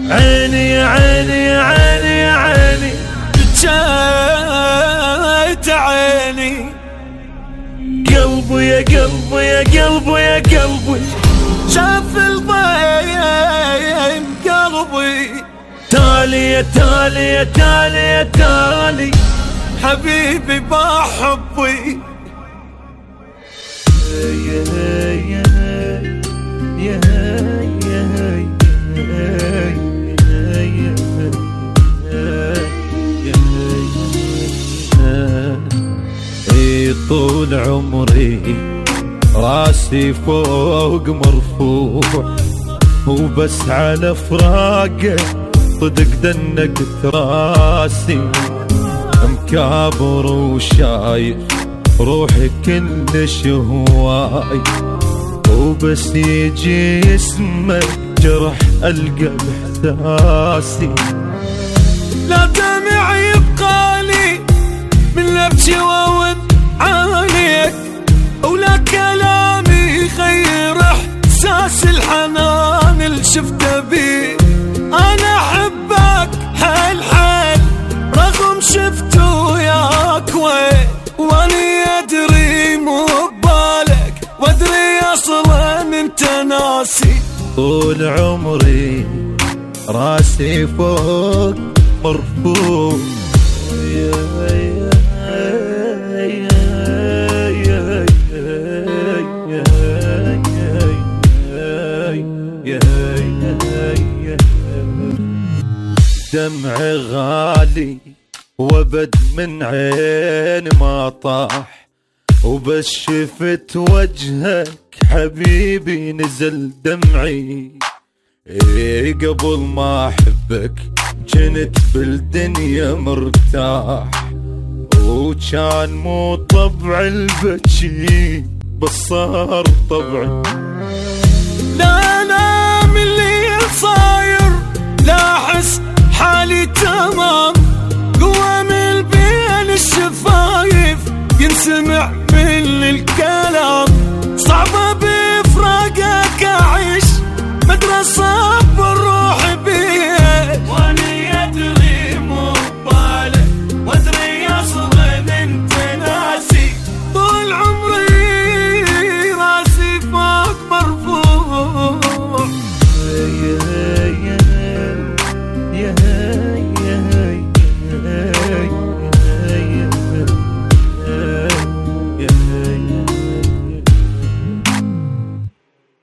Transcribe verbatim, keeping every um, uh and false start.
عيني يا عيني يا عيني يا عيني بكيت عيني. قلبي يا قلبي يا قلبي يا قلبي شاف الضيم قلبي. تالي يا تالي يا تالي يا تالي حبيبي بحبي. يا يا يا طول عمري راسي فوق مرفوع، وبس على فراقه صدق دنقت راسي. مكابر وشايف روحي كلش هواي، وبس يجي اسمك جرح ألقى بإحساسي. لا دمع يبقى لي من لبشي وود عليك، ولا كلامي يغير إحساس الحنان اللي شفته بيه. أنا أحبك حيل حيل رغم شفته وياك وين، وأني أدري مو ببالك وأدري أصلاً أنت ناسي. طول عمري راسي فوق مرفوع، دمع غالي وبد من عين ما طاح، وبس شفت وجهك حبيبي نزل دمعي. إيه قبل ما أحبك كنت بالدنيا مرتاح، وكان مو طبع البكي بس صار طبعي. لا أنا من اللي صاير لا أحس حالي تمام،